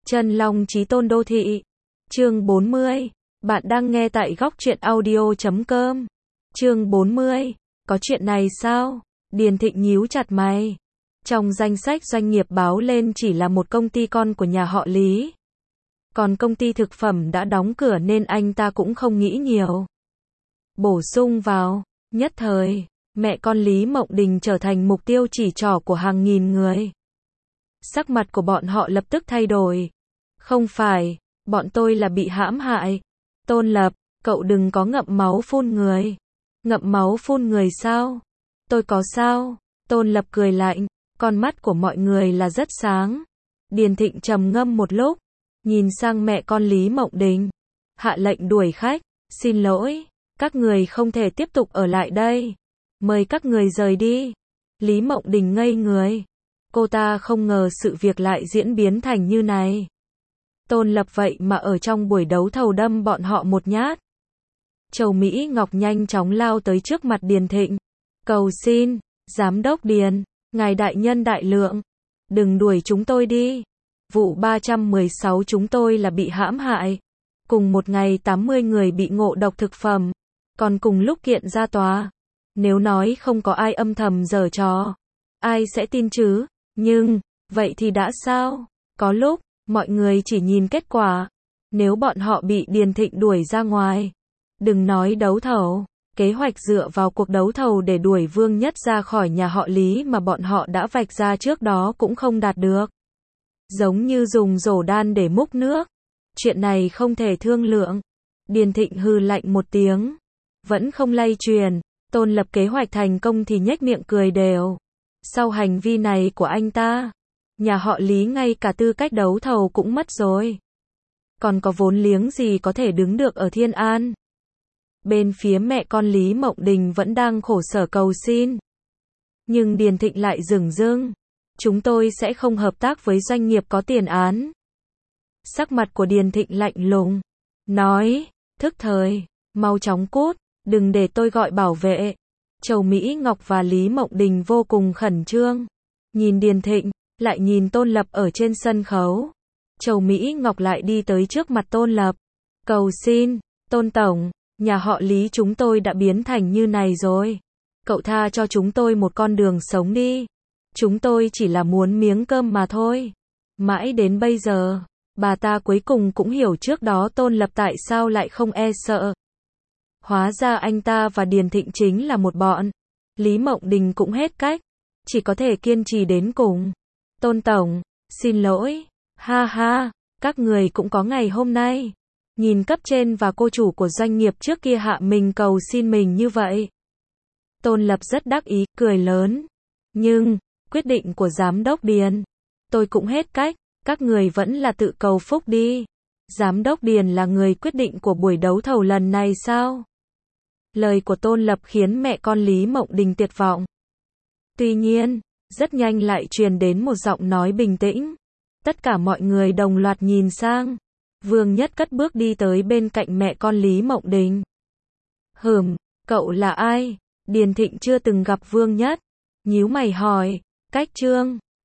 Chân Long Chí Tôn Đô Thị. Chương 40. Bạn đang nghe tại góc truyện audio.com. Chương 40. Có chuyện này sao? Điền Thịnh nhíu chặt mày. Trong danh sách doanh nghiệp báo lên chỉ là một công ty con của nhà họ Lý. Còn công ty thực phẩm đã đóng cửa nên anh ta cũng không nghĩ nhiều. Bổ sung vào, nhất thời, mẹ con Lý Mộng Đình trở thành mục tiêu chỉ trỏ của hàng nghìn người. Sắc mặt của bọn họ lập tức thay đổi. Không phải, bọn tôi là bị hãm hại. Tôn Lập, cậu đừng có ngậm máu phun người. Ngậm máu phun người sao? Tôi có sao? Tôn Lập cười lạnh, con mắt của mọi người là rất sáng. Điền Thịnh trầm ngâm một lúc, nhìn sang mẹ con Lý Mộng Đình. Hạ lệnh đuổi khách, xin lỗi, các người không thể tiếp tục ở lại đây. Mời các người rời đi. Lý Mộng Đình ngây người. Cô ta không ngờ sự việc lại diễn biến thành như này. Tôn Lập vậy mà ở trong buổi đấu thầu đâm bọn họ một nhát. Châu Mỹ Ngọc nhanh chóng lao tới trước mặt Điền Thịnh. Cầu xin, Giám đốc Điền, ngài đại nhân đại lượng, đừng đuổi chúng tôi đi. Vụ 316 chúng tôi là bị hãm hại. Cùng một ngày 80 người bị ngộ độc thực phẩm. Còn cùng lúc kiện ra tòa. Nếu nói không có ai âm thầm giở trò, ai sẽ tin chứ? Nhưng, vậy thì đã sao? Có lúc, mọi người chỉ nhìn kết quả. Nếu bọn họ bị Điền Thịnh đuổi ra ngoài, đừng nói đấu thầu, kế hoạch dựa vào cuộc đấu thầu để đuổi Vương Nhất ra khỏi nhà họ Lý mà bọn họ đã vạch ra trước đó cũng không đạt được. Giống như dùng rổ đan để múc nước. Chuyện này không thể thương lượng. Điền Thịnh hừ lạnh một tiếng, vẫn không lay truyền. Tôn Lập kế hoạch thành công thì nhếch miệng cười đều. Sau hành vi này của anh ta, nhà họ Lý ngay cả tư cách đấu thầu cũng mất rồi. Còn có vốn liếng gì có thể đứng được ở Thiên An? Bên phía mẹ con Lý Mộng Đình vẫn đang khổ sở cầu xin. Nhưng Điền Thịnh lại dửng dưng. Chúng tôi sẽ không hợp tác với doanh nghiệp có tiền án. Sắc mặt của Điền Thịnh lạnh lùng. Nói, thức thời, mau chóng cút, đừng để tôi gọi bảo vệ. Châu Mỹ Ngọc và Lý Mộng Đình vô cùng khẩn trương. Nhìn Điền Thịnh, lại nhìn Tôn Lập ở trên sân khấu. Châu Mỹ Ngọc lại đi tới trước mặt Tôn Lập. Cầu xin, Tôn Tổng, nhà họ Lý chúng tôi đã biến thành như này rồi. Cậu tha cho chúng tôi một con đường sống đi. Chúng tôi chỉ là muốn miếng cơm mà thôi. Mãi đến bây giờ, bà ta cuối cùng cũng hiểu trước đó Tôn Lập tại sao lại không e sợ. Hóa ra anh ta và Điền Thịnh chính là một bọn. Lý Mộng Đình cũng hết cách, chỉ có thể kiên trì đến cùng. Tôn Tổng, xin lỗi, ha ha, các người cũng có ngày hôm nay. Nhìn cấp trên và cô chủ của doanh nghiệp trước kia hạ mình cầu xin mình như vậy. Tôn Lập rất đắc ý, cười lớn. Nhưng, quyết định của Giám đốc Điền, tôi cũng hết cách, các người vẫn là tự cầu phúc đi. Giám đốc Điền là người quyết định của buổi đấu thầu lần này sao? Lời của Tôn Lập khiến mẹ con Lý Mộng Đình tuyệt vọng. Tuy nhiên, rất nhanh lại truyền đến một giọng nói bình tĩnh. Tất cả mọi người đồng loạt nhìn sang. Vương Nhất cất bước đi tới bên cạnh mẹ con Lý Mộng Đình. Cậu là ai? Điền Thịnh chưa từng gặp Vương Nhất. Nhíu mày hỏi, cách Trương,